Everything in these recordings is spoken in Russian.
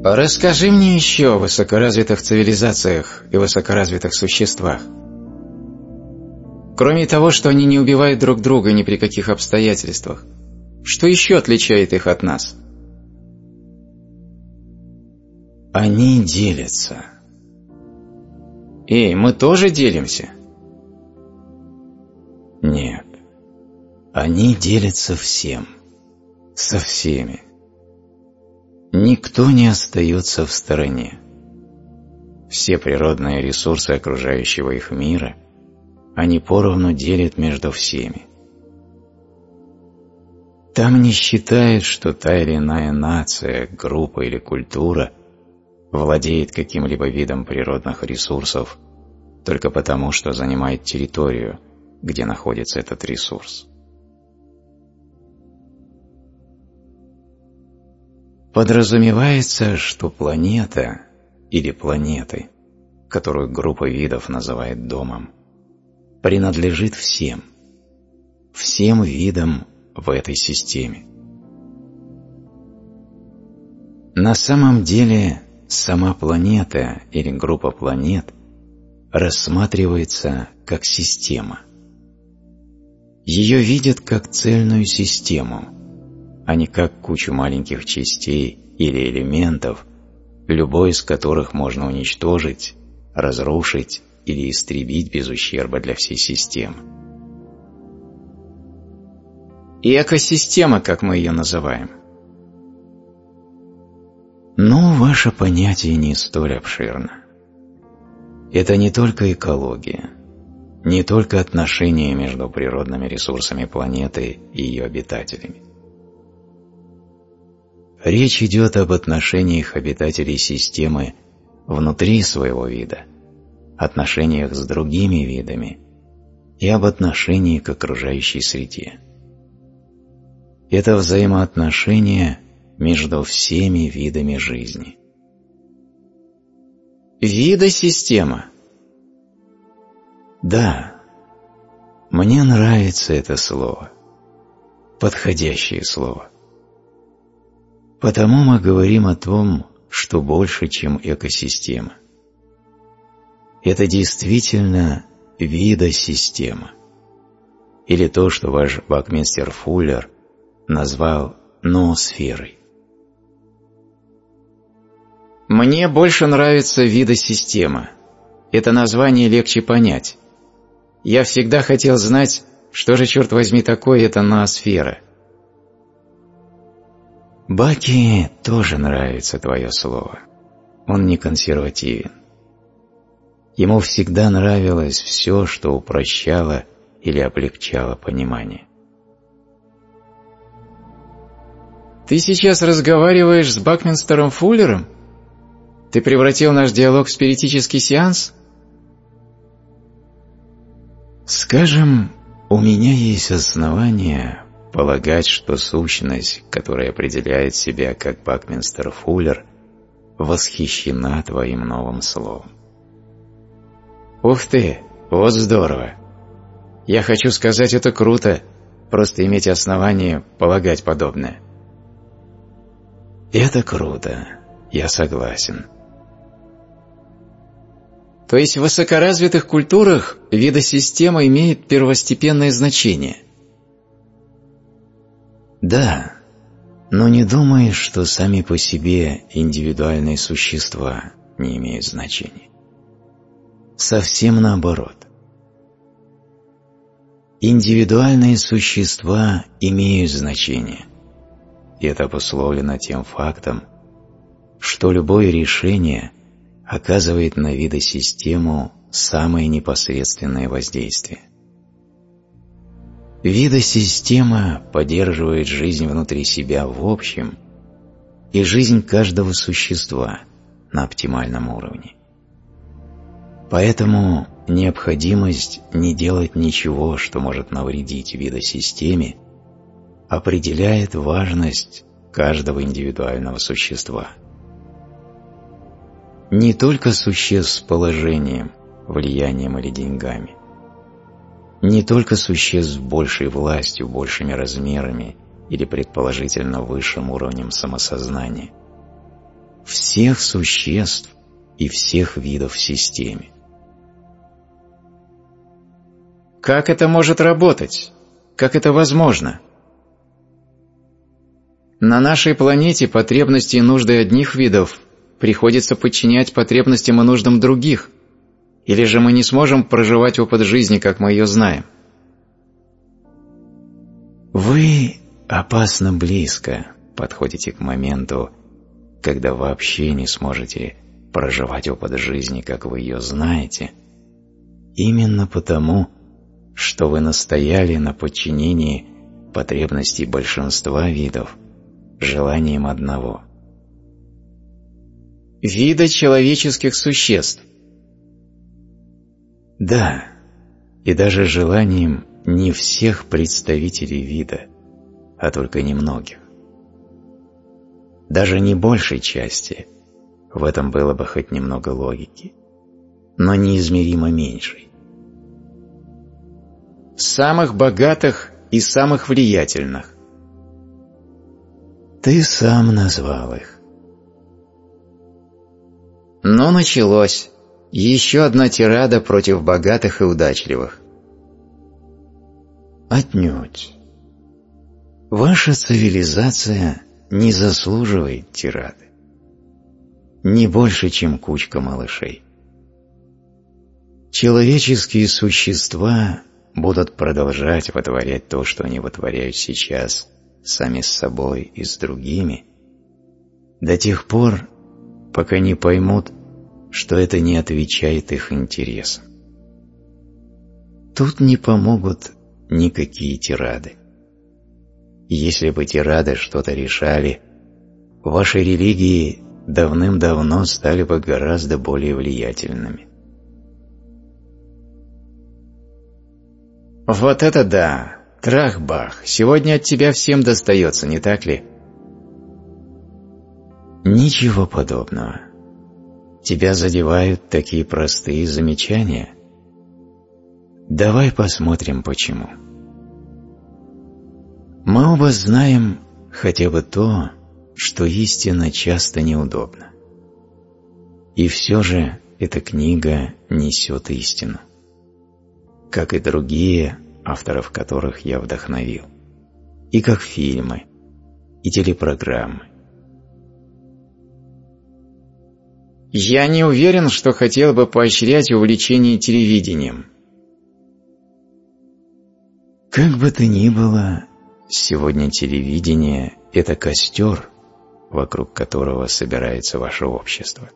Расскажи мне еще о высокоразвитых цивилизациях и высокоразвитых существах. Кроме того, что они не убивают друг друга ни при каких обстоятельствах, что еще отличает их от нас? Они делятся. Эй, мы тоже делимся? Нет. Они делятся всем. Со всеми. Никто не остается в стороне. Все природные ресурсы окружающего их мира они поровну делят между всеми. Там не считают, что та или иная нация, группа или культура владеет каким-либо видом природных ресурсов только потому, что занимает территорию, где находится этот ресурс. Подразумевается, что планета или планеты, которую группа видов называет домом, принадлежит всем видам в этой системе. На самом деле сама планета или группа планет рассматривается как система. Ее видят как цельную систему, а не как кучу маленьких частей или элементов, любой из которых можно уничтожить, разрушить или истребить без ущерба для всей системы. И экосистема, как мы ее называем? Но ваше понятие не столь обширно. Это не только экология, не только отношения между природными ресурсами планеты и ее обитателями. Речь идет об отношениях обитателей системы внутри своего вида, отношениях с другими видами и об отношении к окружающей среде. Это взаимоотношения между всеми видами жизни. Видосистема. Да, мне нравится это слово, подходящее слово. Потому мы говорим о том, что больше, чем экосистема. Это действительно видосистема, или то, что ваш Бакминстер Фуллер назвал ноосферой. Мне больше нравится видосистема. Это название легче понять. Я всегда хотел знать, что же, черт возьми, такое эта ноосфера. Баки тоже нравится твое слово. Он не консервативен. Ему всегда нравилось все, что упрощало или облегчало понимание. Ты сейчас разговариваешь с Бакминстером Фуллером? Ты превратил наш диалог в спиритический сеанс? Скажем, у меня есть основания полагать, что сущность, которая определяет себя как Бакминстер Фуллер, восхищена твоим новым словом. Ух ты, вот здорово. Я хочу сказать, это круто, просто иметь основание полагать подобное. Это круто, я согласен. То есть в высокоразвитых культурах видосистема имеет первостепенное значение? Да, но не думай, что сами по себе индивидуальные существа не имеют значения. Совсем наоборот. Индивидуальные существа имеют значение, и это обусловлено тем фактом, что любое решение оказывает на видосистему самое непосредственное воздействие. Видосистема поддерживает жизнь внутри себя в общем и жизнь каждого существа на оптимальном уровне. Поэтому необходимость не делать ничего, что может навредить видосистеме, определяет важность каждого индивидуального существа. Не только существ с положением, влиянием или деньгами, не только существ с большей властью, большими размерами или предположительно высшим уровнем самосознания, всех существ и всех видов в системе. Как это может работать? Как это возможно? На нашей планете потребности и нужды одних видов приходится подчинять потребностям и нуждам других, или же мы не сможем проживать опыт жизни, как мы ее знаем? Вы опасно близко подходите к моменту, когда вообще не сможете проживать опыт жизни, как вы ее знаете, именно потому, что вы настояли на подчинении потребностей большинства видов желанием одного. Вида человеческих существ. Да, и даже желанием не всех представителей вида, а только немногих. Даже не большей части, в этом было бы хоть немного логики, но неизмеримо меньшей. Самых богатых и самых влиятельных. Ты сам назвал их. Но началось. Еще одна тирада против богатых и удачливых. Отнюдь. Ваша цивилизация не заслуживает тирады. Не больше, чем кучка малышей. Человеческие существа будут продолжать вытворять то, что они вытворяют сейчас, сами с собой и с другими, до тех пор, пока не поймут, что это не отвечает их интересам. Тут не помогут никакие тирады. Если бы тирады что-то решали, ваши религии давным-давно стали бы гораздо более влиятельными. Вот это да! Трах-бах! Сегодня от тебя всем достается, не так ли? Ничего подобного. Тебя задевают такие простые замечания? Давай посмотрим, почему. Мы оба знаем хотя бы то, что истина часто неудобна. И все же эта книга несет истину, как и другие, авторов которых я вдохновил, и как фильмы, и телепрограммы. Я не уверен, что хотел бы поощрять увлечение телевидением. Как бы то ни было, сегодня телевидение – это костер, вокруг которого собирается ваше общество.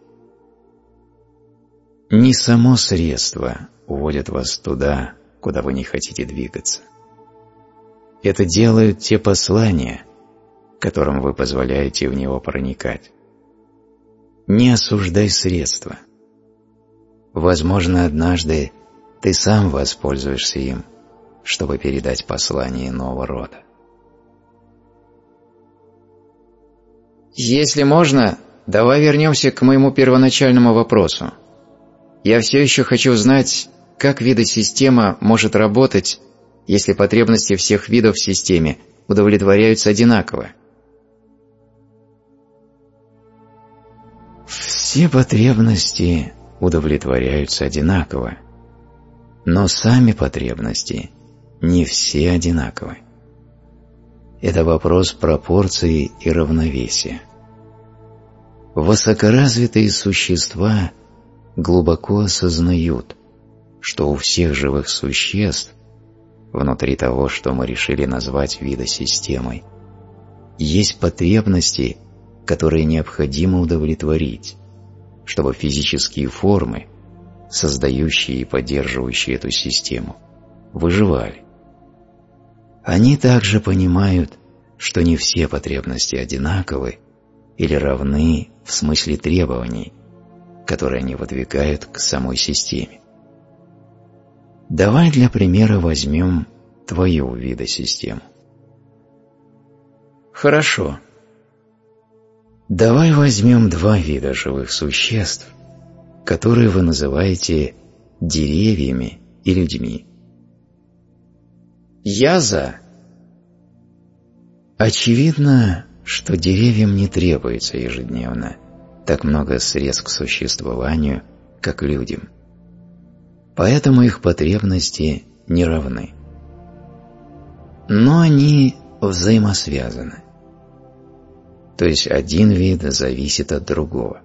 Не само средство уводит вас туда, куда вы не хотите двигаться. Это делают те послания, которым вы позволяете в него проникать. Не осуждай средства. Возможно, однажды ты сам воспользуешься им, чтобы передать послание иного рода. Если можно, давай вернемся к моему первоначальному вопросу. Я все еще хочу знать, как видосистема может работать, если потребности всех видов в системе удовлетворяются одинаково. Все потребности удовлетворяются одинаково, но сами потребности не все одинаковы. Это вопрос пропорции и равновесия. Высокоразвитые существа глубоко осознают, что у всех живых существ, внутри того, что мы решили назвать видосистемой, есть потребности, которые необходимо удовлетворить, чтобы физические формы, создающие и поддерживающие эту систему, выживали. Они также понимают, что не все потребности одинаковы или равны в смысле требований, которые они выдвигают к самой системе. Давай для примера возьмем твою видосистему. Хорошо. Давай возьмем два вида живых существ, которые вы называете деревьями и людьми. Я за. Очевидно, что деревьям не требуется ежедневно так много средств к существованию, как людям. Поэтому их потребности не равны. Но они взаимосвязаны. То есть один вид зависит от другого.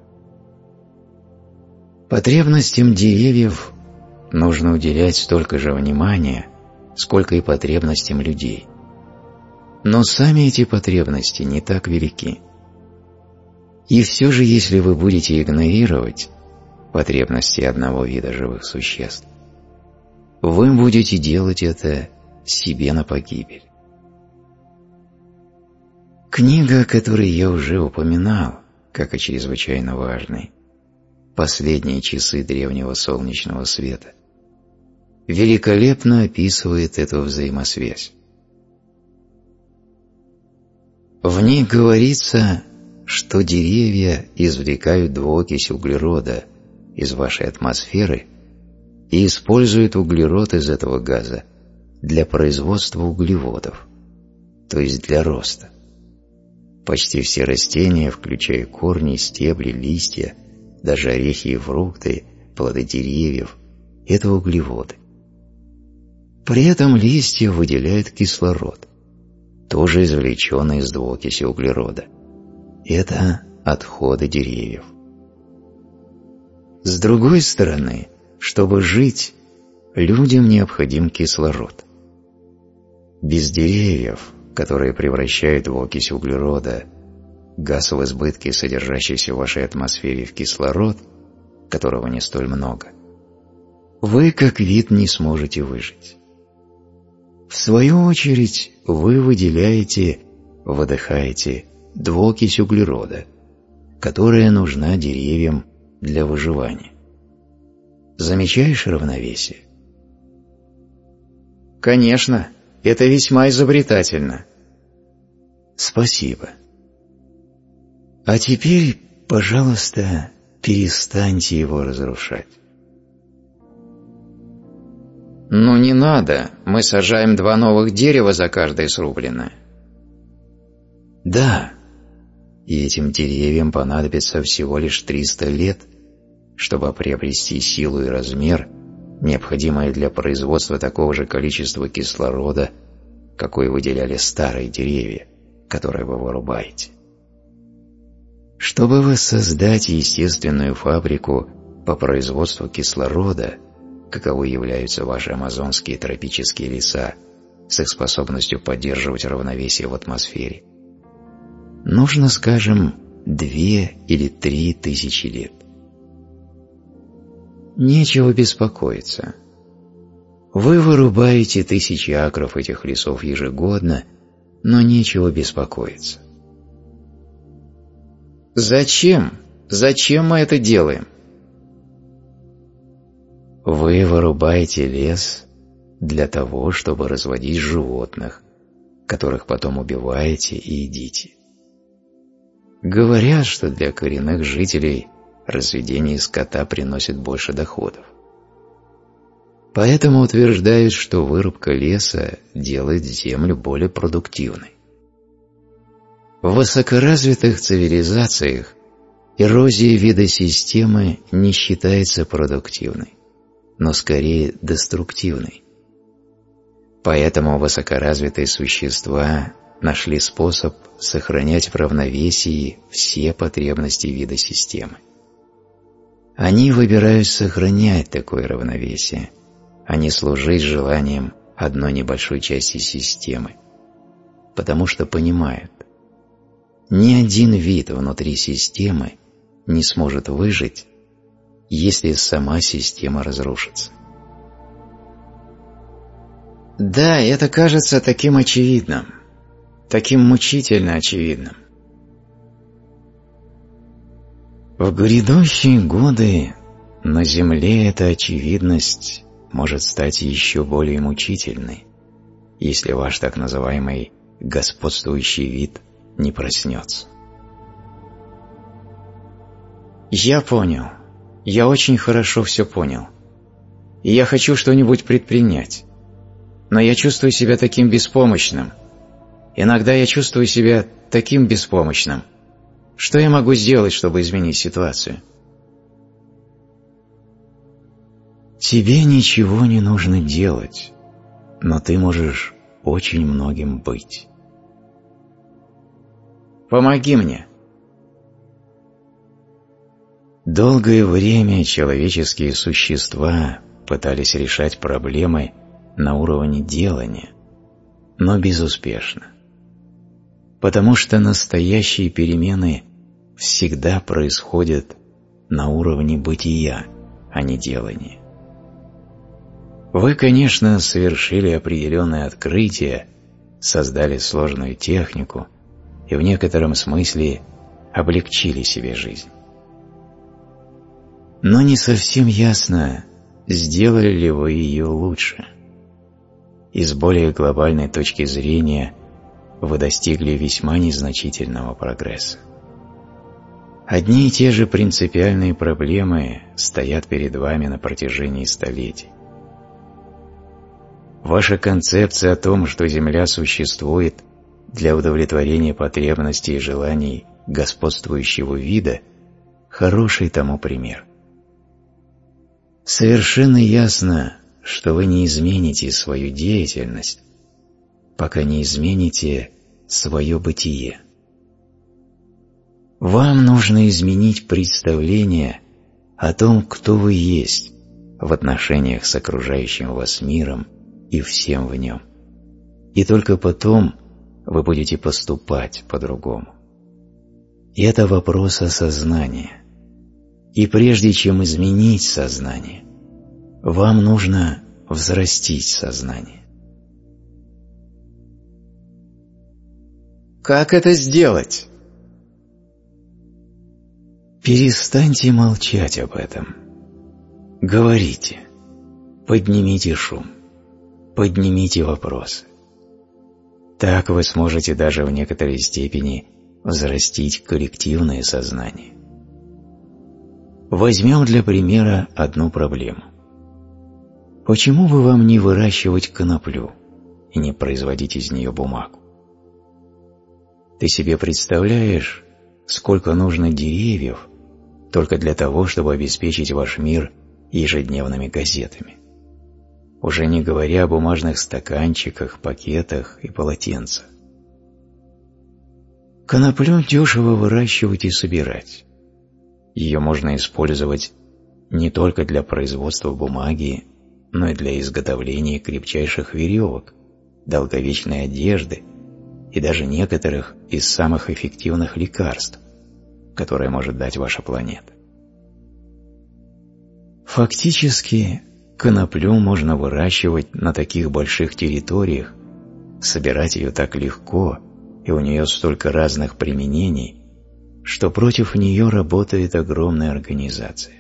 Потребностям деревьев нужно уделять столько же внимания, сколько и потребностям людей. Но сами эти потребности не так велики. И все же, если вы будете игнорировать потребности одного вида живых существ, вы будете делать это себе на погибель. Книга, о которой я уже упоминал, как о чрезвычайно важной, «Последние часы древнего солнечного света», великолепно описывает эту взаимосвязь. В ней говорится, что деревья извлекают двуокись углерода из вашей атмосферы и используют углерод из этого газа для производства углеводов, то есть для роста. Почти все растения, включая корни, стебли, листья, даже орехи и фрукты, плоды деревьев – это углеводы. При этом листья выделяют кислород, тоже извлеченный из двуокиси углерода. Это отходы деревьев. С другой стороны, чтобы жить, людям необходим кислород. Без деревьев, которые превращают в окись углерода газ в избытке, содержащийся в вашей атмосфере, в кислород, которого не столь много, вы как вид не сможете выжить. В свою очередь, вы выдыхаете двуокись углерода, которая нужна деревьям для выживания. Замечаешь равновесие? Конечно, это весьма изобретательно. Спасибо. А теперь, пожалуйста, перестаньте его разрушать. Ну не надо, мы сажаем 2 новых дерева за каждое срубленное. Да, и этим деревьям понадобится всего лишь 300 лет, чтобы приобрести силу и размер, необходимые для производства такого же количества кислорода, какой выделяли старые деревья, которые вы вырубаете. Чтобы воссоздать естественную фабрику по производству кислорода, каковой являются ваши амазонские тропические леса с их способностью поддерживать равновесие в атмосфере, нужно, скажем, 2 или 3 тысячи лет. Нечего беспокоиться. Вы вырубаете 1000 акров этих лесов ежегодно, но нечего беспокоиться. Зачем? Зачем мы это делаем? Вы вырубаете лес для того, чтобы разводить животных, которых потом убиваете и едите. Говорят, что для коренных жителей разведение скота приносит больше доходов. Поэтому утверждают, что вырубка леса делает землю более продуктивной. В высокоразвитых цивилизациях эрозия вида системы не считается продуктивной, но скорее деструктивной. Поэтому высокоразвитые существа нашли способ сохранять в равновесии все потребности вида системы. Они выбирают сохранять такое равновесие, а не служить желаниям одной небольшой части системы, потому что понимают, ни один вид внутри системы не сможет выжить, если сама система разрушится. Да, это кажется таким очевидным, таким мучительно очевидным. В грядущие годы на Земле эта очевидность может стать еще более мучительной, если ваш так называемый господствующий вид не проснется. Я понял. Я очень хорошо все понял. И я хочу что-нибудь предпринять. Но я чувствую себя таким беспомощным. Иногда я чувствую себя таким беспомощным. Что я могу сделать, чтобы изменить ситуацию? Тебе ничего не нужно делать, но ты можешь очень многим быть. Помоги мне. Долгое время человеческие существа пытались решать проблемы на уровне делания, но безуспешно. Потому что настоящие перемены всегда происходят на уровне бытия, а не делания. Вы, конечно, совершили определенное открытие, создали сложную технику и в некотором смысле облегчили себе жизнь. Но не совсем ясно, сделали ли вы ее лучше. И с более глобальной точки зрения вы достигли весьма незначительного прогресса. Одни и те же принципиальные проблемы стоят перед вами на протяжении столетий. Ваша концепция о том, что Земля существует для удовлетворения потребностей и желаний господствующего вида, хороший тому пример. Совершенно ясно, что вы не измените свою деятельность, пока не измените свое бытие. Вам нужно изменить представление о том, кто вы есть в отношениях с окружающим вас миром и всем в нем. И только потом вы будете поступать по-другому. И это вопрос осознания. И прежде чем изменить сознание, вам нужно взрастить сознание. Как это сделать? Перестаньте молчать об этом. Говорите. Поднимите шум. Поднимите вопросы. Так вы сможете даже в некоторой степени взрастить коллективное сознание. Возьмем для примера одну проблему. Почему бы вам не выращивать коноплю и не производить из нее бумагу? Ты себе представляешь, сколько нужно деревьев только для того, чтобы обеспечить ваш мир ежедневными газетами? Уже не говоря о бумажных стаканчиках, пакетах и полотенцах. Коноплю дешево выращивать и собирать. Ее можно использовать не только для производства бумаги, но и для изготовления крепчайших веревок, долговечной одежды и даже некоторых из самых эффективных лекарств, которые может дать ваша планета. Фактически, коноплю можно выращивать на таких больших территориях, собирать ее так легко, и у нее столько разных применений, что против нее работает огромная организация.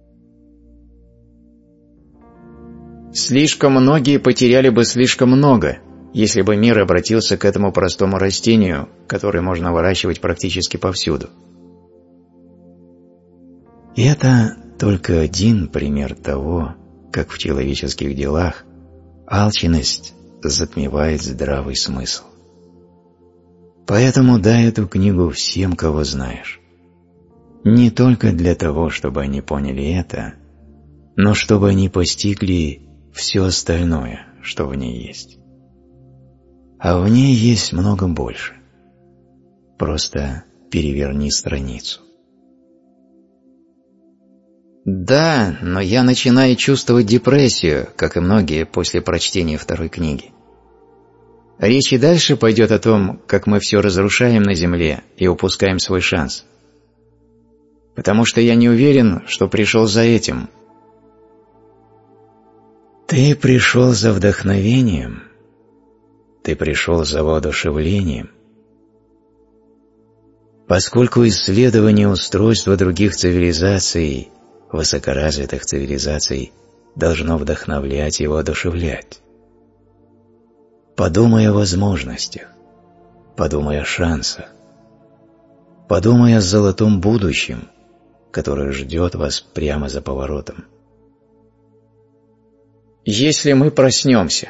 Слишком многие потеряли бы слишком много, если бы мир обратился к этому простому растению, которое можно выращивать практически повсюду. И это только один пример того, как в человеческих делах алчность затмевает здравый смысл. Поэтому дай эту книгу всем, кого знаешь. Не только для того, чтобы они поняли это, но чтобы они постигли все остальное, что в ней есть. А в ней есть много больше. Просто переверни страницу. Да, но я начинаю чувствовать депрессию, как и многие после прочтения второй книги. Речь и дальше пойдет о том, как мы все разрушаем на Земле и упускаем свой шанс. Потому что я не уверен, что пришел за этим. Ты пришел за вдохновением, ты пришел за воодушевлением. Поскольку исследование устройства других цивилизаций, высокоразвитых цивилизаций, должно вдохновлять и воодушевлять. Подумай о возможностях, подумай о шансах, подумай о золотом будущем, которое ждет вас прямо за поворотом. Если мы проснемся.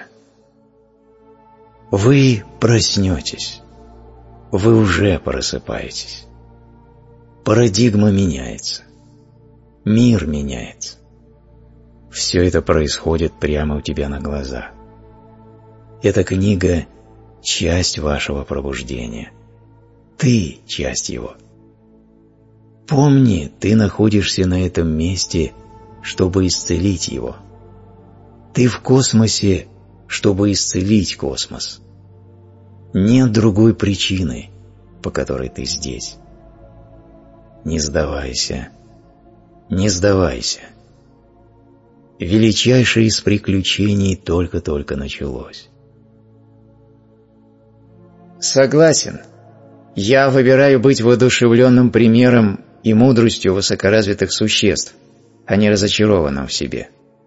Вы проснетесь. Вы уже просыпаетесь. Парадигма меняется. Мир меняется. Все это происходит прямо у тебя на глазах. Эта книга – часть вашего пробуждения. Ты – часть его. Помни, ты находишься на этом месте, чтобы исцелить его. Ты в космосе, чтобы исцелить космос. Нет другой причины, по которой ты здесь. Не сдавайся, не сдавайся. Величайшее из приключений только-только началось. Согласен. Я выбираю быть воодушевленным примером и мудростью высокоразвитых существ, а не разочарованным в себе.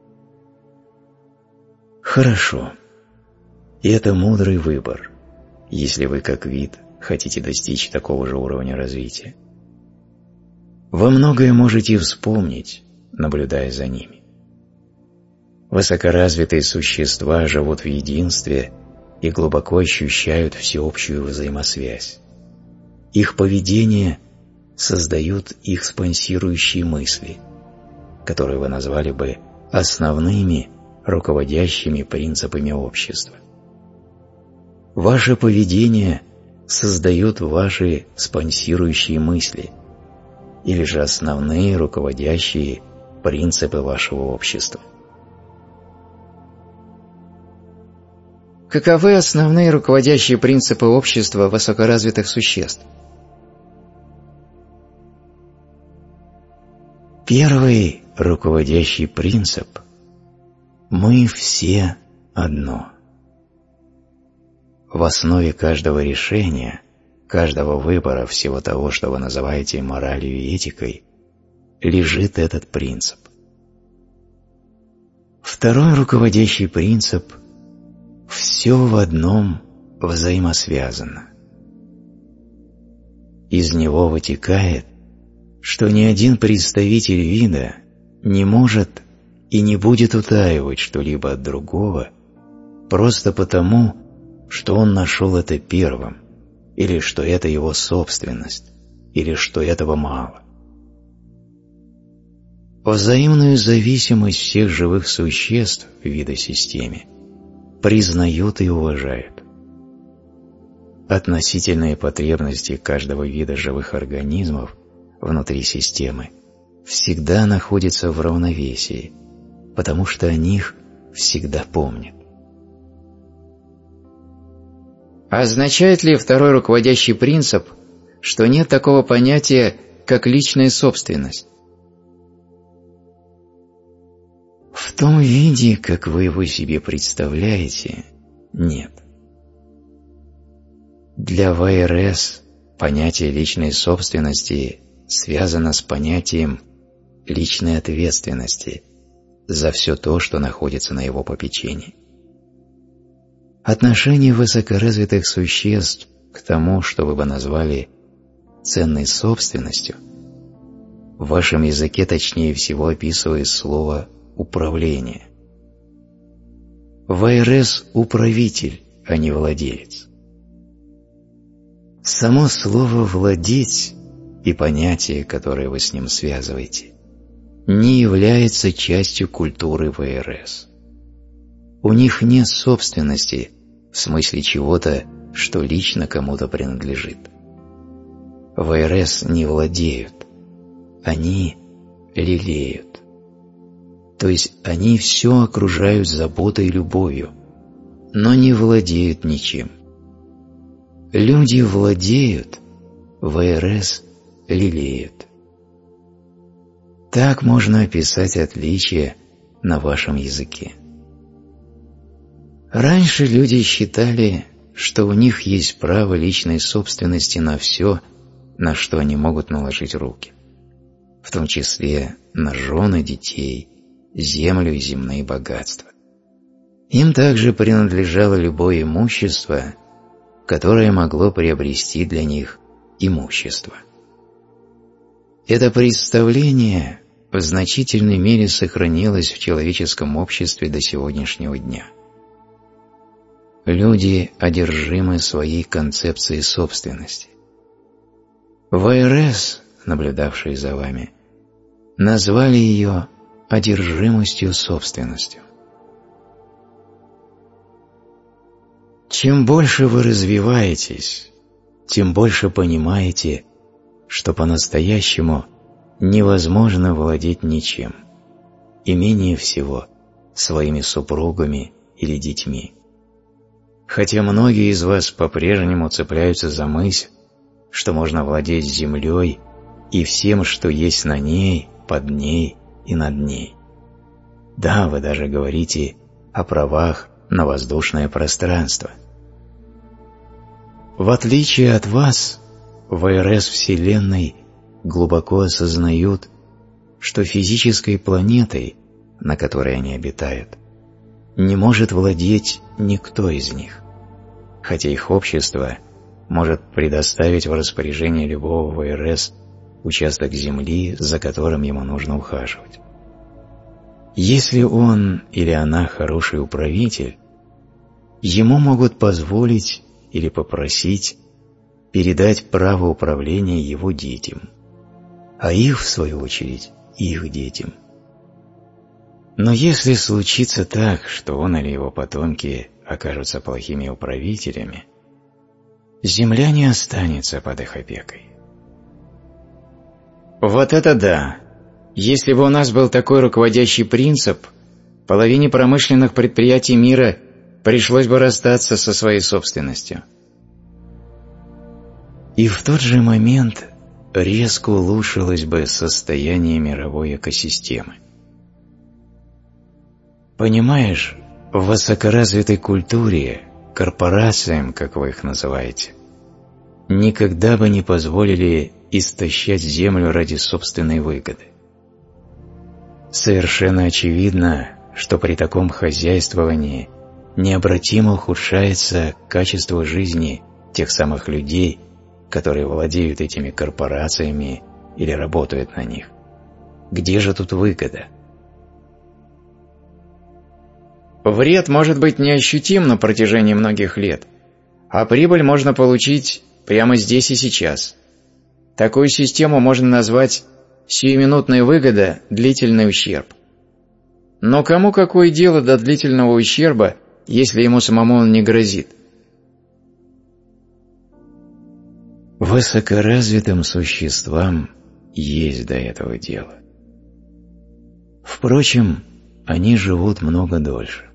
Хорошо. И это мудрый выбор, если вы как вид хотите достичь такого же уровня развития. Вы многое можете вспомнить, наблюдая за ними. Высокоразвитые существа живут в единстве и глубоко ощущают всеобщую взаимосвязь. Их поведение создают их спонсирующие мысли, которые вы назвали бы основными руководящими принципами общества. Ваше поведение создает ваши спонсирующие мысли или же основные руководящие принципы вашего общества. Каковы основные руководящие принципы общества высокоразвитых существ? Первый руководящий принцип – мы все одно. В основе каждого решения, каждого выбора всего того, что вы называете моралью и этикой, лежит этот принцип. Второй руководящий принцип – все в одном взаимосвязано. Из него вытекает, что ни один представитель вида не может и не будет утаивать что-либо от другого просто потому, что он нашел это первым, или что это его собственность, или что этого мало. Взаимную зависимость всех живых существ в видосистеме признают и уважают. Относительные потребности каждого вида живых организмов внутри системы всегда находятся в равновесии, потому что о них всегда помнят. Означает ли второй руководящий принцип, что нет такого понятия, как личная собственность? В том виде, как вы его себе представляете, нет. Для ВРС понятие личной собственности связано с понятием личной ответственности за все то, что находится на его попечении. Отношение высокоразвитых существ к тому, что вы бы назвали ценной собственностью, в вашем языке точнее всего описывает слово «управление». ВРС – управитель, а не владелец. Само слово «владеть» и понятие, которое вы с ним связываете, не является частью культуры ВРС. У них нет собственности в смысле чего-то, что лично кому-то принадлежит. ВРС не владеют, они лелеют. То есть они все окружают заботой и любовью, но не владеют ничем. Люди владеют, ВРС лелеют. Так можно описать отличие на вашем языке. Раньше люди считали, что у них есть право личной собственности на все, на что они могут наложить руки, в том числе на жены, детей, землю и земные богатства. Им также принадлежало любое имущество, которое могло приобрести для них имущество. Это представление в значительной мере сохранилось в человеческом обществе до сегодняшнего дня. Люди одержимы своей концепцией собственности. ВРС наблюдавшие за вами, назвали ее одержимостью собственностью. Чем больше вы развиваетесь, тем больше понимаете, что по-настоящему невозможно владеть ничем, и менее всего своими супругами или детьми. Хотя многие из вас по-прежнему цепляются за мысль, что можно владеть землей и всем, что есть на ней, под ней и над ней. Да, вы даже говорите о правах на воздушное пространство. В отличие от вас, ВРС Вселенной глубоко осознают, что физической планетой, на которой они обитают, не может владеть никто из них, хотя их общество может предоставить в распоряжение любого ВРС участок земли, за которым ему нужно ухаживать. Если он или она хороший управитель, ему могут позволить или попросить передать право управления его детям, а их, в свою очередь, их детям. Но если случится так, что он или его потомки окажутся плохими управителями, земля не останется под их опекой. Вот это да! Если бы у нас был такой руководящий принцип, половине промышленных предприятий мира пришлось бы расстаться со своей собственностью. И в тот же момент резко улучшилось бы состояние мировой экосистемы. Понимаешь, в высокоразвитой культуре, корпорациям, как вы их называете, никогда бы не позволили истощать землю ради собственной выгоды. Совершенно очевидно, что при таком хозяйствовании необратимо ухудшается качество жизни тех самых людей, которые владеют этими корпорациями или работают на них. Где же тут выгода? Вред может быть неощутим на протяжении многих лет, а прибыль можно получить прямо здесь и сейчас. Такую систему можно назвать сиюминутная выгода, длительный ущерб. Но кому какое дело до длительного ущерба, если ему самому он не грозит? Высокоразвитым существам есть до этого дело. Впрочем, они живут много дольше.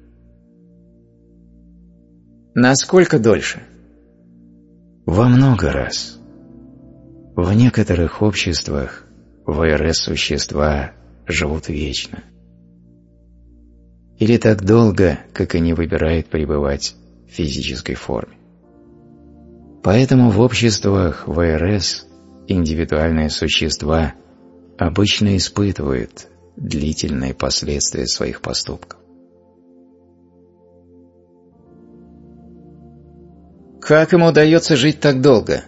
Насколько дольше? Во много раз. В некоторых обществах ВРС-существа живут вечно. Или так долго, как они выбирают пребывать в физической форме. Поэтому в обществах ВРС индивидуальные существа обычно испытывают длительные последствия своих поступков. Как им удается жить так долго?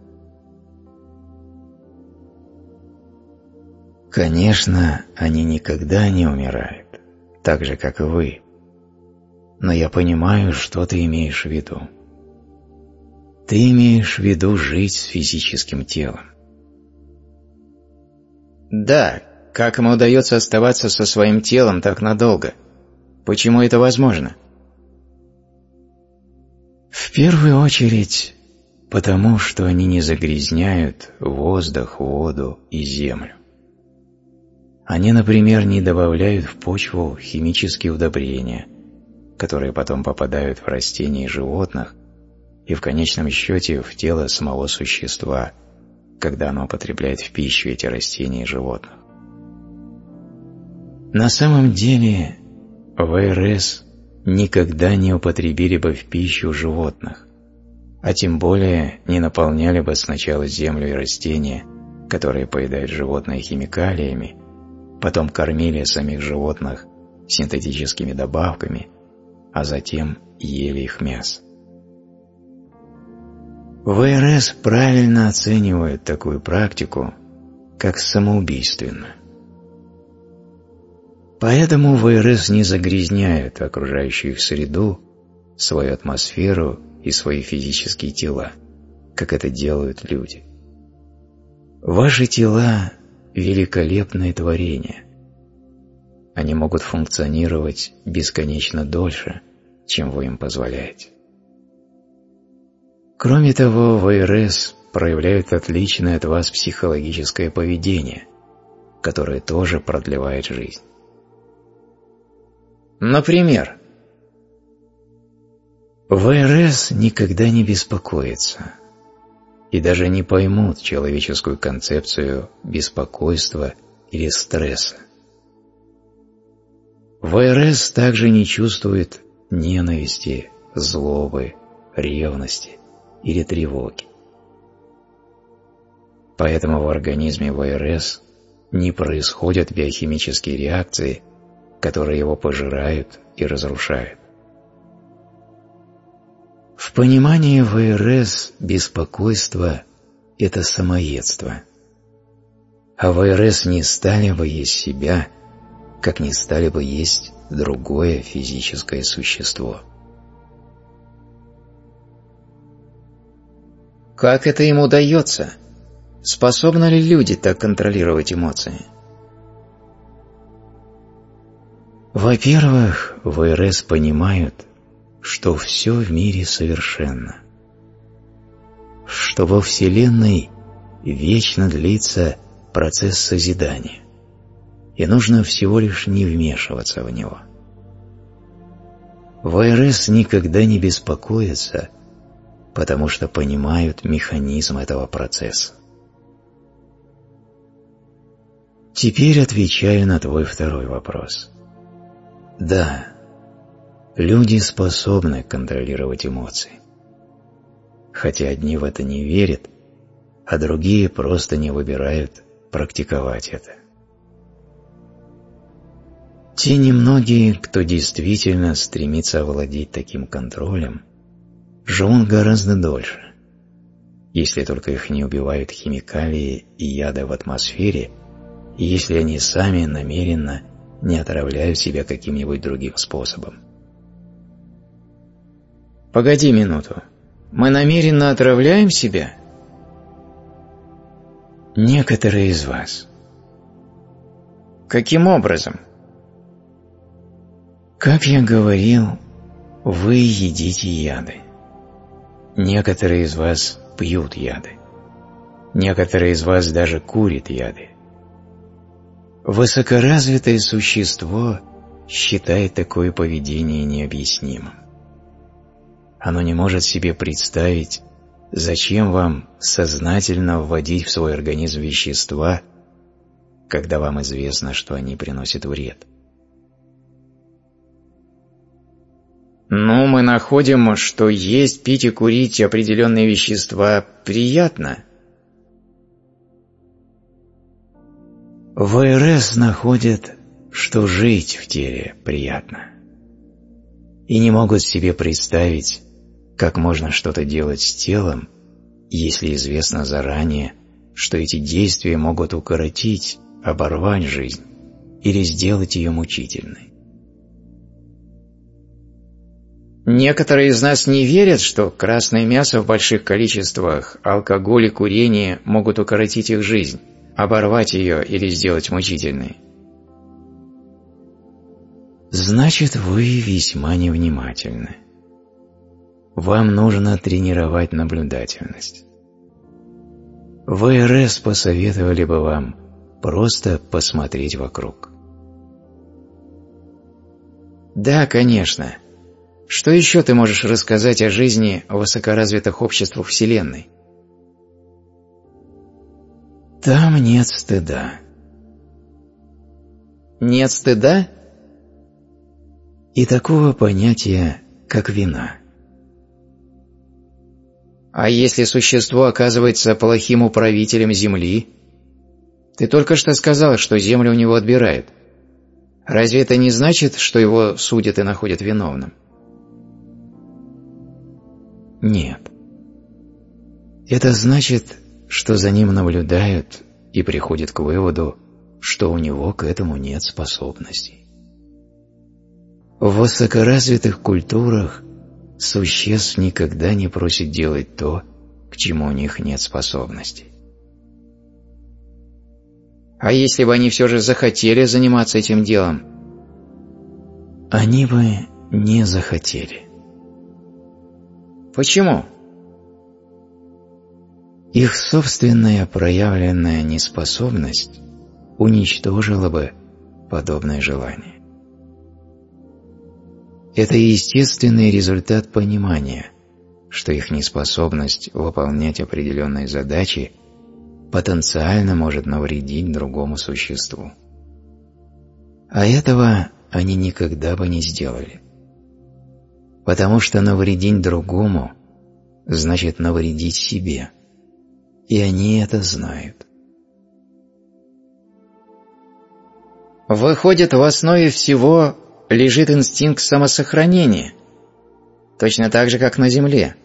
Конечно, они никогда не умирают, так же, как и вы. Но я понимаю, что ты имеешь в виду. Ты имеешь в виду жить с физическим телом. Да, как им удается оставаться со своим телом так надолго? Почему это возможно? В первую очередь, потому что они не загрязняют воздух, воду и землю. Они, например, не добавляют в почву химические удобрения, которые потом попадают в растения и животных, и в конечном счете в тело самого существа, когда оно потребляет в пищу эти растения и животных. На самом деле, ВРС никогда не употребили бы в пищу животных, а тем более не наполняли бы сначала землю и растения, которые поедают животные химикалиями, потом кормили самих животных синтетическими добавками, а затем ели их мясо. ВРС правильно оценивают такую практику как самоубийственную. Поэтому ВРС не загрязняют окружающую их среду, свою атмосферу и свои физические тела, как это делают люди. Ваши тела – великолепные творения. Они могут функционировать бесконечно дольше, чем вы им позволяете. Кроме того, ВРС проявляют отличное от вас психологическое поведение, которое тоже продлевает жизнь. Например? ВРС никогда не беспокоится и даже не поймут человеческую концепцию беспокойства или стресса. ВРС также не чувствует ненависти, злобы, ревности или тревоги. Поэтому в организме ВРС не происходят биохимические реакции, которые его пожирают и разрушают. В понимании ВРС беспокойство – это самоедство, а ВРС не стали бы есть себя, как не стали бы есть другое физическое существо. Как это им удается? Способны ли люди так контролировать эмоции? Во-первых, ВРС понимают, что все в мире совершенно, что во Вселенной вечно длится процесс созидания, и нужно всего лишь не вмешиваться в него. ВРС никогда не беспокоятся, потому что понимают механизм этого процесса. Теперь отвечаю на твой второй вопрос. Да, люди способны контролировать эмоции, хотя одни в это не верят, а другие просто не выбирают практиковать это. Те немногие, кто действительно стремится овладеть таким контролем, живут гораздо дольше, если только их не убивают химикалии и яды в атмосфере, и если они сами намеренно не отравляют себя каким-нибудь другим способом. Погоди минуту. Мы намеренно отравляем себя? Некоторые из вас. Каким образом? Как я говорил, вы едите яды. Некоторые из вас пьют яды. Некоторые из вас даже курят яды. Высокоразвитое существо считает такое поведение необъяснимым. Оно не может себе представить, зачем вам сознательно вводить в свой организм вещества, когда вам известно, что они приносят вред. Ну, мы находим, что есть, пить и курить определенные вещества приятно. ВРС находят, что жить в теле приятно, и не могут себе представить, как можно что-то делать с телом, если известно заранее, что эти действия могут укоротить, оборвать жизнь или сделать ее мучительной. Некоторые из нас не верят, что красное мясо в больших количествах, алкоголь и курение могут укоротить их жизнь, оборвать ее или сделать мучительной. Значит, вы весьма невнимательны. Вам нужно тренировать наблюдательность. ВРС посоветовали бы вам просто посмотреть вокруг. Да, конечно. Что еще ты можешь рассказать о жизни высокоразвитых обществах Вселенной? Там нет стыда. Нет стыда? И такого понятия, как вина. А если существо оказывается плохим управителем Земли? Ты только что сказал, что Землю у него отбирают. Разве это не значит, что его судят и находят виновным? Нет. Это значит, что за ним наблюдают и приходят к выводу, что у него к этому нет способностей. В высокоразвитых культурах существ никогда не просят делать то, к чему у них нет способностей. А если бы они все же захотели заниматься этим делом? Они бы не захотели. Почему? Их собственная проявленная неспособность уничтожила бы подобное желание. Это естественный результат понимания, что их неспособность выполнять определенные задачи потенциально может навредить другому существу. А этого они никогда бы не сделали. Потому что навредить другому значит навредить себе. И они это знают. Выходит, в основе всего лежит инстинкт самосохранения, точно так же, как на Земле.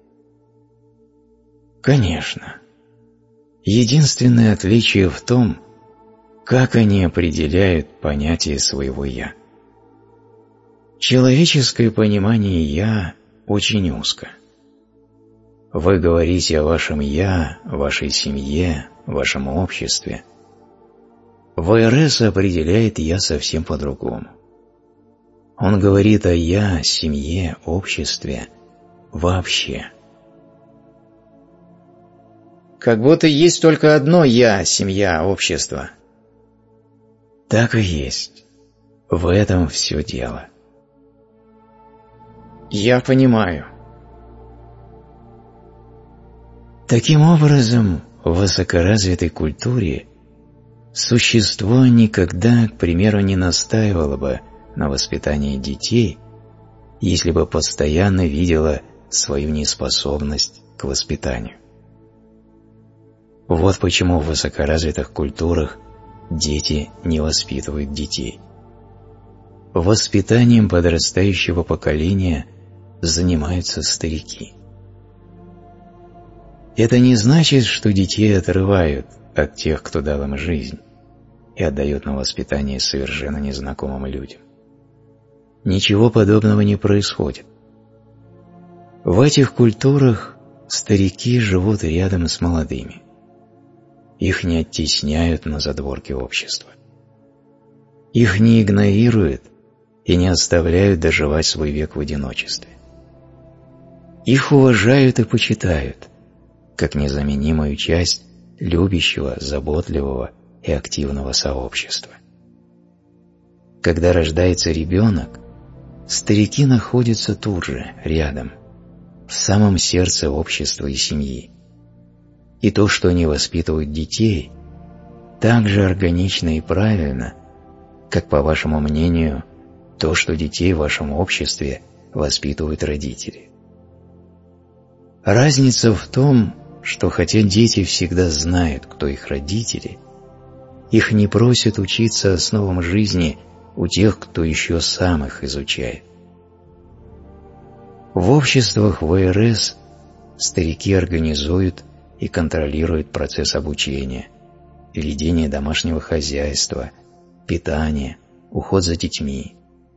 Конечно. Единственное отличие в том, как они определяют понятие своего «я». Человеческое понимание «я» очень узко. Вы говорите о вашем «я», вашей семье, вашем обществе. ВРС определяет «я» совсем по-другому. Он говорит о «я», семье, обществе, вообще. Как будто есть только одно «я», семья, общество. Так и есть. В этом все дело. Я понимаю. Таким образом, в высокоразвитой культуре существо никогда, к примеру, не настаивало бы на воспитании детей, если бы постоянно видело свою неспособность к воспитанию. Вот почему в высокоразвитых культурах дети не воспитывают детей. Воспитанием подрастающего поколения занимаются старики. Это не значит, что детей отрывают от тех, кто дал им жизнь, и отдают на воспитание совершенно незнакомым людям. Ничего подобного не происходит. В этих культурах старики живут рядом с молодыми. Их не оттесняют на задворки общества. Их не игнорируют и не оставляют доживать свой век в одиночестве. Их уважают и почитают, как незаменимую часть любящего, заботливого и активного сообщества. Когда рождается ребенок, старики находятся тут же, рядом, в самом сердце общества и семьи. И то, что они воспитывают детей, так же органично и правильно, как, по вашему мнению, то, что детей в вашем обществе воспитывают родители. Разница в том, что хотя дети всегда знают, кто их родители, их не просят учиться основам жизни у тех, кто еще сам их изучает. В обществах ВРС старики организуют и контролируют процесс обучения, ведение домашнего хозяйства, питание, уход за детьми.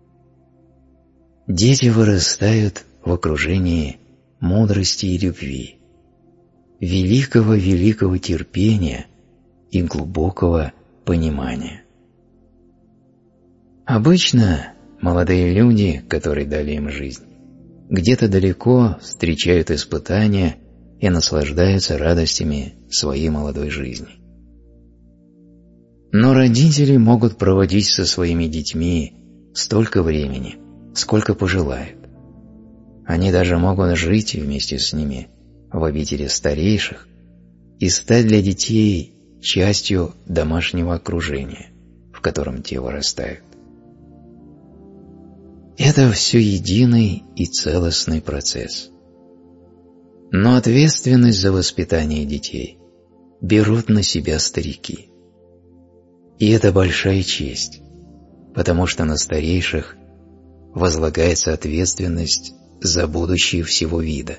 Дети вырастают в окружении мудрости и любви, великого терпения и глубокого понимания. Обычно молодые люди, которые дали им жизнь, где-то далеко встречают испытания и наслаждаются радостями своей молодой жизни. Но родители могут проводить со своими детьми столько времени, сколько пожелают. Они даже могут жить вместе с ними в обители старейших и стать для детей частью домашнего окружения, в котором те вырастают. Это все единый и целостный процесс. Но ответственность за воспитание детей берут на себя старики. И это большая честь, потому что на старейших возлагается ответственность за будущее всего вида.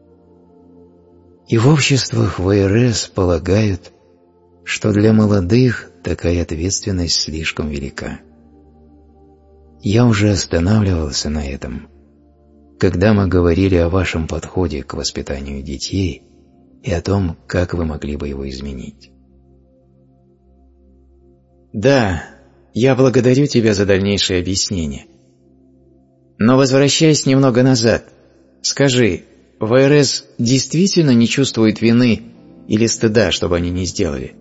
И в обществах ВРС полагают, что для молодых такая ответственность слишком велика. Я уже останавливался на этом, когда мы говорили о вашем подходе к воспитанию детей и о том, как вы могли бы его изменить. Да, я благодарю тебя за дальнейшее объяснение. Но возвращаясь немного назад, скажи, ВРС действительно не чувствует вины или стыда, чтобы они не сделали?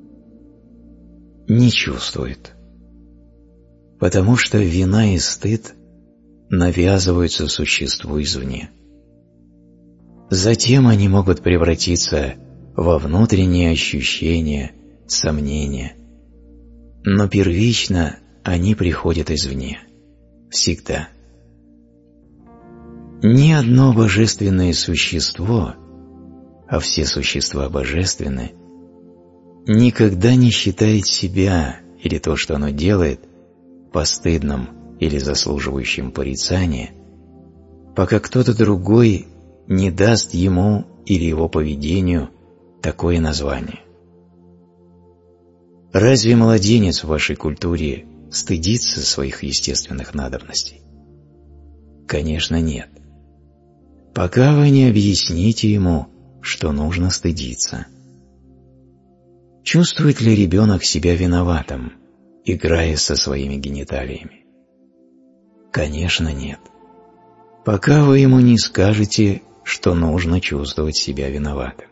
Не чувствует. Потому что вина и стыд навязываются существу извне. Затем они могут превратиться во внутренние ощущения, сомнения. Но первично они приходят извне. Всегда. Ни одно божественное существо, а все существа божественны, никогда не считает себя или то, что оно делает, постыдным или заслуживающим порицания, пока кто-то другой не даст ему или его поведению такое название. Разве младенец в вашей культуре стыдится своих естественных надобностей? Конечно, нет. Пока вы не объясните ему, что нужно стыдиться. Чувствует ли ребенок себя виноватым, играя со своими гениталиями? Конечно, нет. Пока вы ему не скажете, что нужно чувствовать себя виноватым.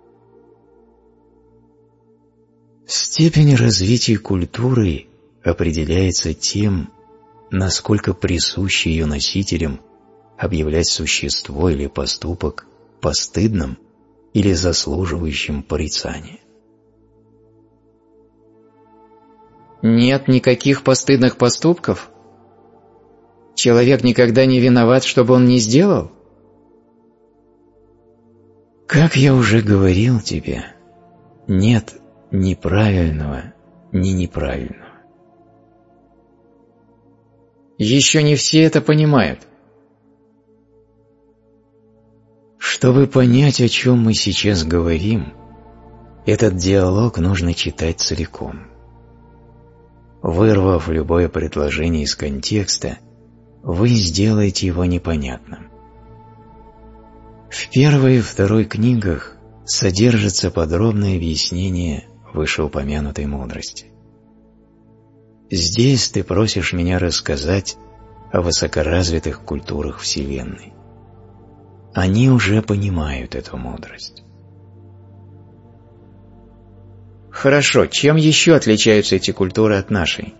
Степень развития культуры определяется тем, насколько присуще ее носителям объявлять существо или поступок постыдным или заслуживающим порицания. Нет никаких постыдных поступков? Человек никогда не виноват, чтобы он не сделал? Как я уже говорил тебе, нет ни правильного, ни неправильного. Еще не все это понимают. Чтобы понять, о чем мы сейчас говорим, этот диалог нужно читать целиком. Вырвав любое предложение из контекста, вы сделаете его непонятным. В первой и второй книгах содержится подробное объяснение вышеупомянутой мудрости. Здесь ты просишь меня рассказать о высокоразвитых культурах Вселенной. Они уже понимают эту мудрость. Хорошо, чем еще отличаются эти культуры от нашей?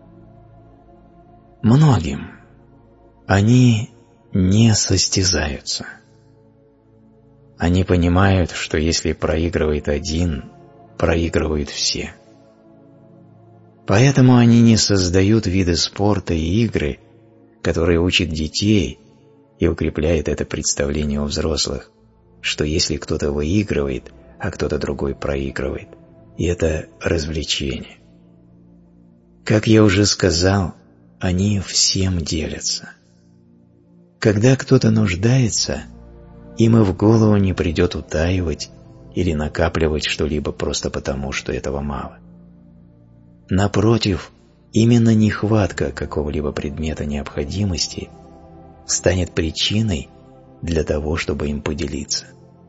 Многим. Они не состязаются. Они понимают, что если проигрывает один, проигрывают все. Поэтому они не создают виды спорта и игры, которые учат детей и укрепляют это представление у взрослых, что если кто-то выигрывает, а кто-то другой проигрывает, и это развлечение. Как я уже сказал, они всем делятся. Когда кто-то нуждается, им и в голову не придет утаивать или накапливать что-либо просто потому, что этого мало. Напротив, именно нехватка какого-либо предмета необходимости станет причиной для того, чтобы им поделиться.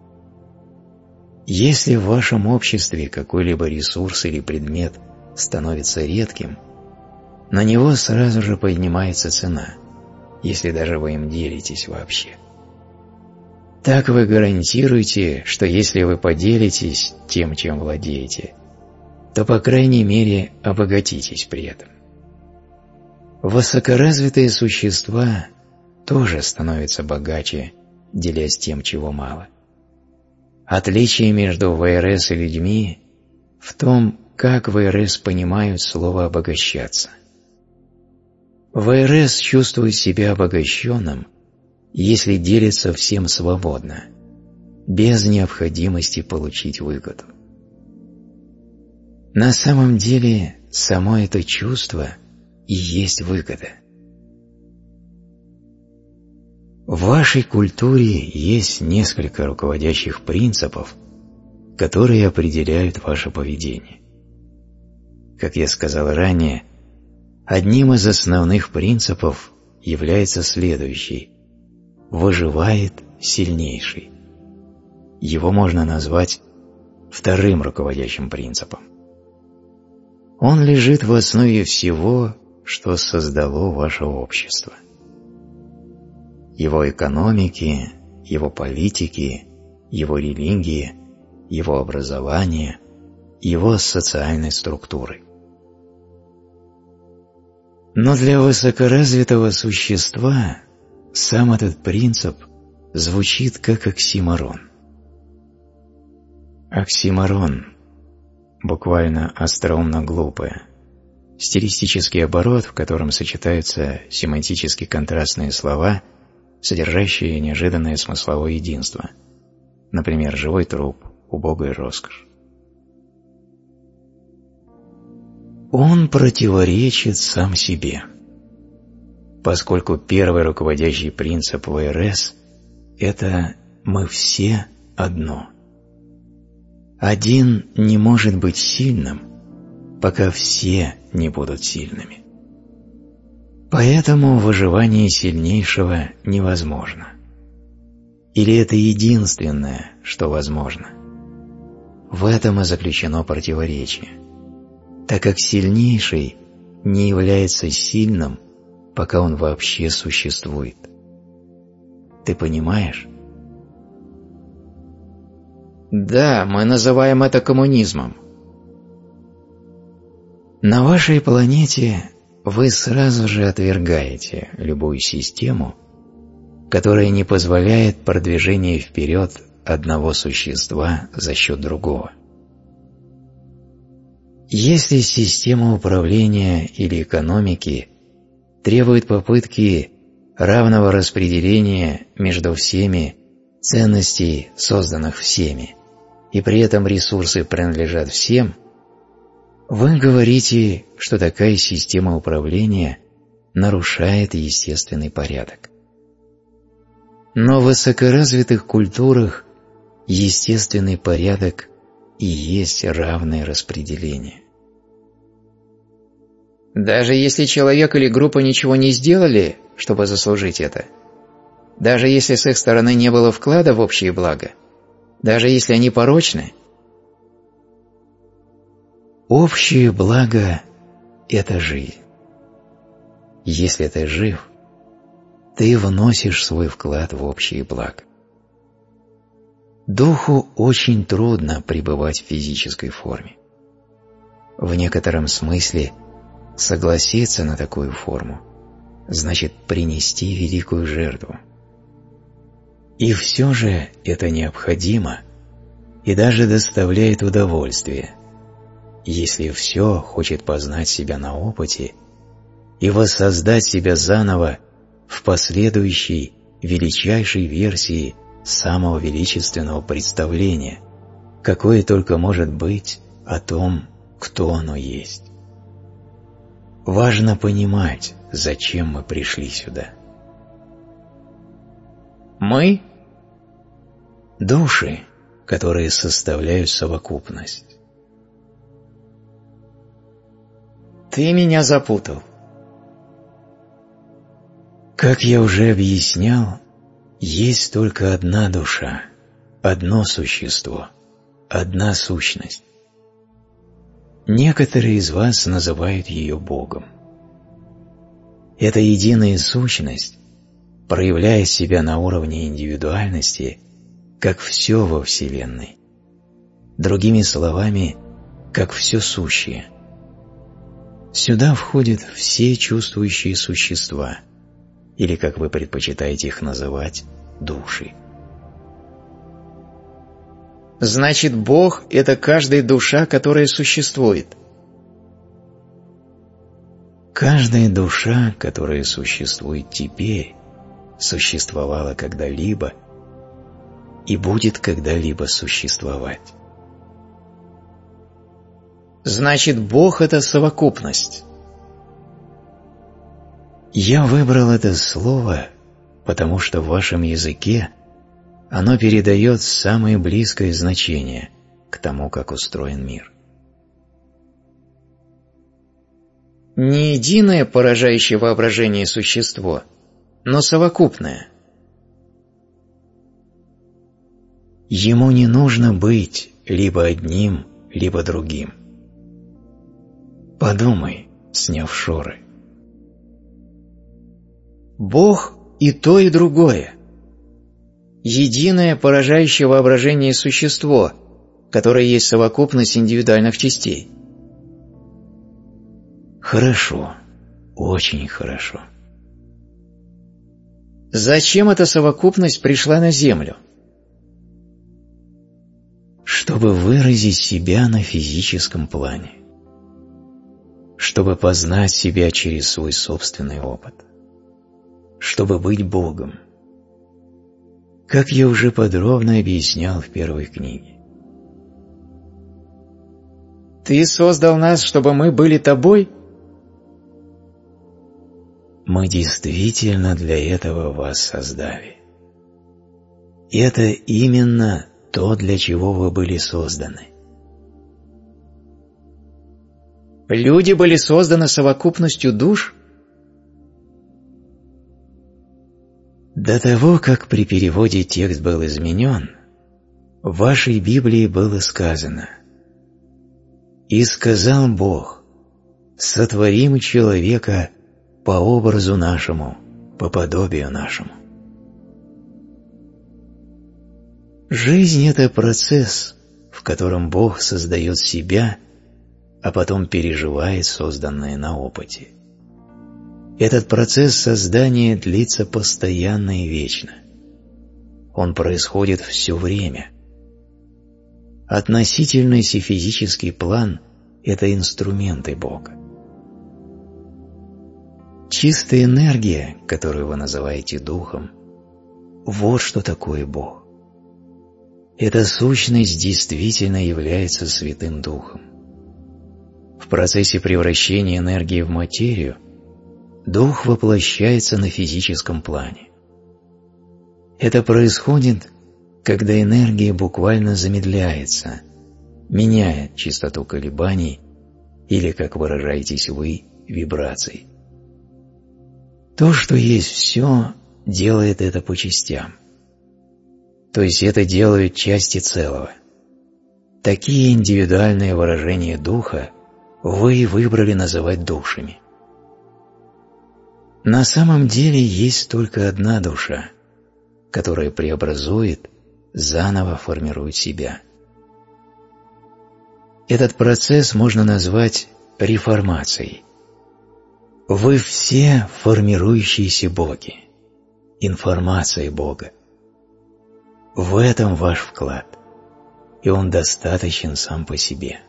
Если в вашем обществе какой-либо ресурс или предмет становится редким, на него сразу же поднимается цена, если даже вы им делитесь вообще. Так вы гарантируете, что если вы поделитесь тем, чем владеете, то, по крайней мере, обогатитесь при этом. Высокоразвитые существа тоже становятся богаче, делясь тем, чего мало. Отличие между ВРС и людьми в том, как ВРС понимают слово «обогащаться». ВРС чувствует себя обогащенным, если делится всем свободно, без необходимости получить выгоду. На самом деле, само это чувство и есть выгода. В вашей культуре есть несколько руководящих принципов, которые определяют ваше поведение. Как я сказал ранее, одним из основных принципов является следующий: выживает сильнейший. Его можно назвать вторым руководящим принципом. Он лежит в основе всего, что создало ваше общество. Его экономики, его политики, его религии, его образование, его социальной структуры. Но для высокоразвитого существа сам этот принцип звучит как оксиморон. Оксиморон, буквально остроумно глупое, стилистический оборот, в котором сочетаются семантически контрастные слова, содержащие неожиданное смысловое единство, например, живой труп, убогая роскошь. Он противоречит сам себе, поскольку первый руководящий принцип ВРС – это «мы все одно». Один не может быть сильным, пока все не будут сильными. Поэтому выживание сильнейшего невозможно. Или это единственное, что возможно. В этом и заключено противоречие, так как сильнейший не является сильным, пока он вообще существует. Ты понимаешь? Да, мы называем это коммунизмом. На вашей планете вы сразу же отвергаете любую систему, которая не позволяет продвижения вперед одного существа за счет другого. Если система управления или экономики требует попытки равного распределения между всеми ценностей, созданных всеми, и при этом ресурсы принадлежат всем, вы говорите, что такая система управления нарушает естественный порядок. Но в высокоразвитых культурах естественный порядок и есть равное распределение. Даже если человек или группа ничего не сделали, чтобы заслужить это, даже если с их стороны не было вклада в общее благо, даже если они порочны, общее благо – это жизнь. Если ты жив, ты вносишь свой вклад в общее благо. Духу очень трудно пребывать в физической форме. В некотором смысле согласиться на такую форму значит принести великую жертву. И все же это необходимо и даже доставляет удовольствие, если все хочет познать себя на опыте и воссоздать себя заново в последующей величайшей версии самого величественного представления, какое только может быть о том, кто оно есть. Важно понимать, зачем мы пришли сюда. мы – души, которые составляют совокупность. Ты меня запутал. Как я уже объяснял, есть только одна душа, одно существо, одна сущность. Некоторые из вас называют ее Богом. Эта единая сущность, проявляя себя на уровне индивидуальности, как все во Вселенной, другими словами, как все сущее. Сюда входят все чувствующие существа, или, как вы предпочитаете их называть, души. Значит, Бог – это каждая душа, которая существует. Каждая душа, которая существует теперь, существовала когда-либо и будет когда-либо существовать. Значит, Бог – это совокупность. Я выбрал это слово, потому что в вашем языке оно передает самое близкое значение к тому, как устроен мир. Не единое, поражающее воображение существо, но совокупное. Ему не нужно быть либо одним, либо другим. Подумай, сняв шоры. Бог и то, и другое. Единое, поражающее воображение существо, которое есть совокупность индивидуальных частей. Хорошо, очень хорошо. Зачем эта совокупность пришла на Землю? Чтобы выразить себя на физическом плане. Чтобы познать себя через свой собственный опыт. Чтобы быть Богом. Как я уже подробно объяснял в первой книге. Ты создал нас, чтобы мы были тобой? Мы действительно для этого вас создали. И это именно то, для чего вы были созданы. Люди были созданы совокупностью душ? До того, как при переводе текст был изменен, в вашей Библии было сказано: «И сказал Бог, сотворим человека по образу нашему, по подобию нашему». Жизнь – это процесс, в котором Бог создает себя, а потом переживает созданное на опыте. Этот процесс создания длится постоянно и вечно. Он происходит все время. Относительность и физический план – это инструменты Бога. Чистая энергия, которую вы называете Духом, вот что такое Бог. Эта сущность действительно является Святым Духом. В процессе превращения энергии в материю Дух воплощается на физическом плане. Это происходит, когда энергия буквально замедляется, меняя частоту колебаний или, как выражаетесь вы, вибраций. То, что есть все, делает это по частям. То есть это делают части целого. Такие индивидуальные выражения Духа вы выбрали называть душами. На самом деле есть только одна душа, которая преобразует, заново формирует себя. Этот процесс можно назвать реформацией. Вы все формирующиеся боги, информация Бога. В этом ваш вклад, и он достаточен сам по себе.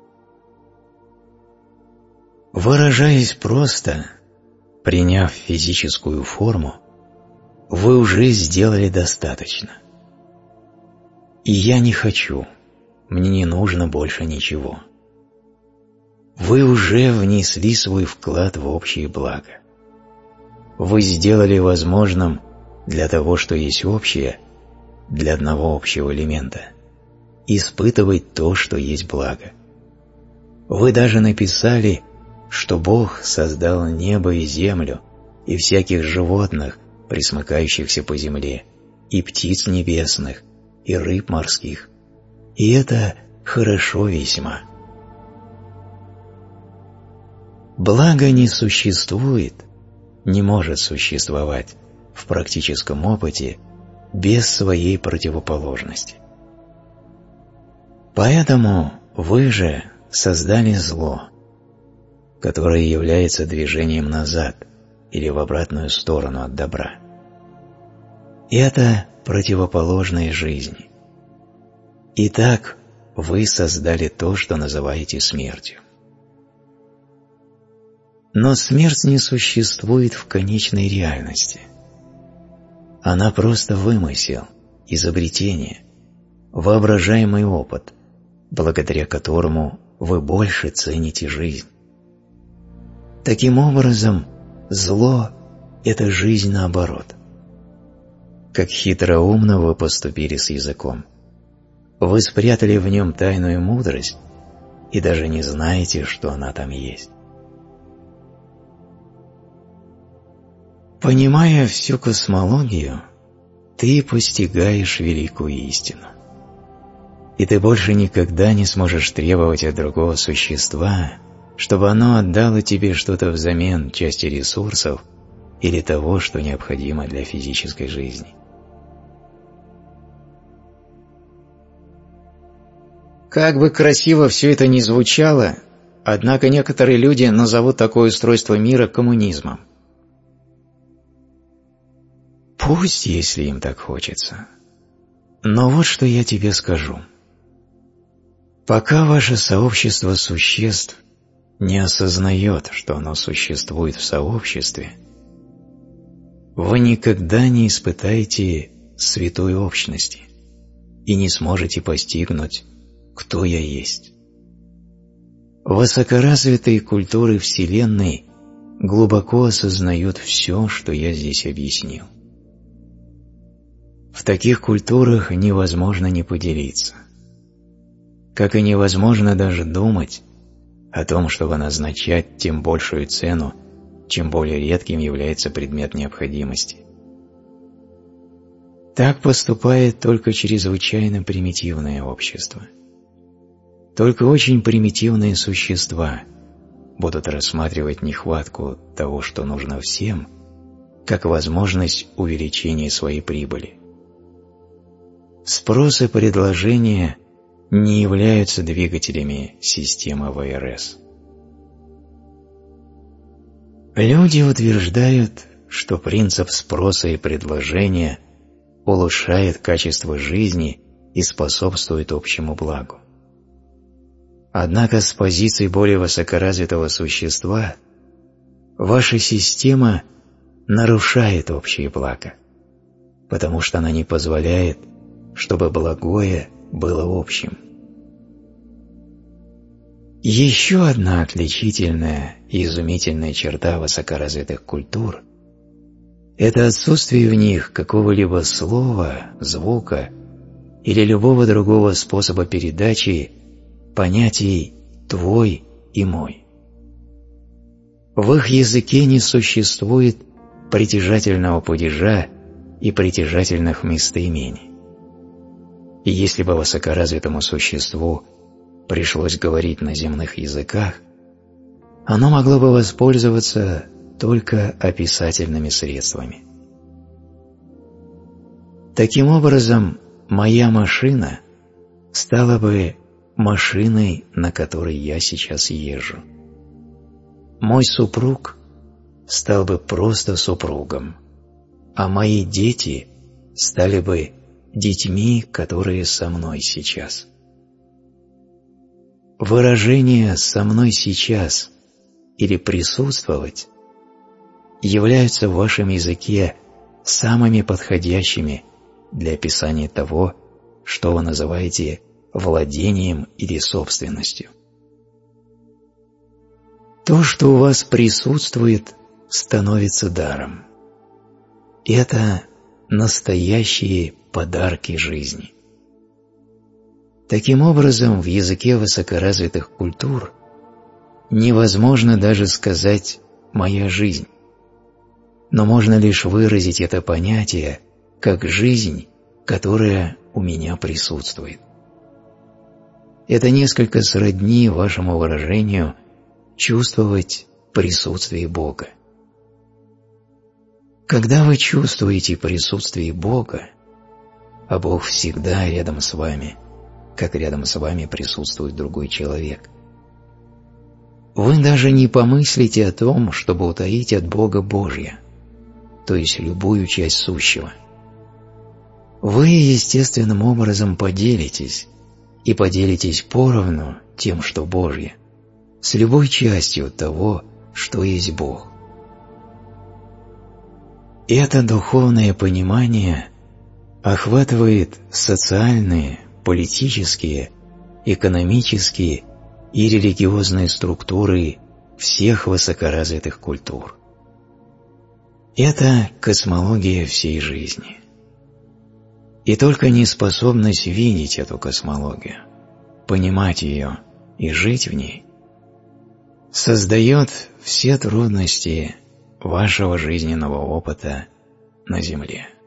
Выражаясь просто, приняв физическую форму, вы уже сделали достаточно. И я не хочу, мне не нужно больше ничего. Вы уже внесли свой вклад в общее благо. Вы сделали возможным для того, что есть общее, для одного общего элемента, испытывать то, что есть благо. Вы даже написали, что Бог создал небо и землю, и всяких животных, пресмыкающихся по земле, и птиц небесных, и рыб морских. И это хорошо весьма. Благо не существует, не может существовать в практическом опыте без своей противоположности. Поэтому вы же создали зло, которое является движением назад или в обратную сторону от добра. Это противоположная жизни. Итак, вы создали то, что называете смертью. Но смерть не существует в конечной реальности. Она просто вымысел, изобретение, воображаемый опыт, благодаря которому вы больше цените жизнь. Таким образом, зло – это жизнь наоборот. Как хитроумно вы поступили с языком. Вы спрятали в нем тайную мудрость и даже не знаете, что она там есть. Понимая всю космологию, ты постигаешь великую истину. И ты больше никогда не сможешь требовать от другого существа чтобы оно отдало тебе что-то взамен части ресурсов или того, что необходимо для физической жизни. Как бы красиво все это ни звучало, однако некоторые люди назовут такое устройство мира коммунизмом. Пусть, если им так хочется. Но вот что я тебе скажу. Пока ваше сообщество существ не осознает, что оно существует в сообществе, вы никогда не испытаете святой общности и не сможете постигнуть, кто я есть. Высокоразвитые культуры Вселенной глубоко осознают все, что я здесь объяснил. В таких культурах невозможно не поделиться. Как и невозможно даже думать о том, чтобы назначать тем большую цену, чем более редким является предмет необходимости. Так поступает только чрезвычайно примитивное общество. Только очень примитивные существа будут рассматривать нехватку того, что нужно всем, как возможность увеличения своей прибыли. Спрос и предложение не являются двигателями системы ВРС. Люди утверждают, что принцип спроса и предложения улучшает качество жизни и способствует общему благу. Однако с позиции более высокоразвитого существа ваша система нарушает общее благо, потому что она не позволяет, чтобы благое было общим. Еще одна отличительная и изумительная черта высокоразвитых культур – это отсутствие в них какого-либо слова, звука или любого другого способа передачи понятий «твой» и «мой». В их языке не существует притяжательного падежа и притяжательных местоимений. И если бы высокоразвитому существу пришлось говорить на земных языках, оно могло бы воспользоваться только описательными средствами. Таким образом, моя машина стала бы машиной, на которой я сейчас езжу. Мой супруг стал бы просто супругом, а мои дети стали бы детьми, которые со мной сейчас. Выражение «со мной сейчас» или «присутствовать» являются в вашем языке самыми подходящими для описания того, что вы называете владением или собственностью. То, что у вас присутствует, становится даром. Это настоящие подарки жизни. Таким образом, в языке высокоразвитых культур невозможно даже сказать «моя жизнь», но можно лишь выразить это понятие как жизнь, которая у меня присутствует. Это несколько сродни вашему выражению «чувствовать присутствие Бога». Когда вы чувствуете присутствие Бога, а Бог всегда рядом с вами, как рядом с вами присутствует другой человек, вы даже не помыслите о том, чтобы утаить от Бога Божье, то есть любую часть сущего. Вы естественным образом поделитесь, и поделитесь поровну тем, что Божье, с любой частью того, что есть Бог. Это духовное понимание охватывает социальные, политические, экономические и религиозные структуры всех высокоразвитых культур. Это космология всей жизни. И только неспособность видеть эту космологию, понимать ее и жить в ней, создает все трудности вашего жизненного опыта на Земле.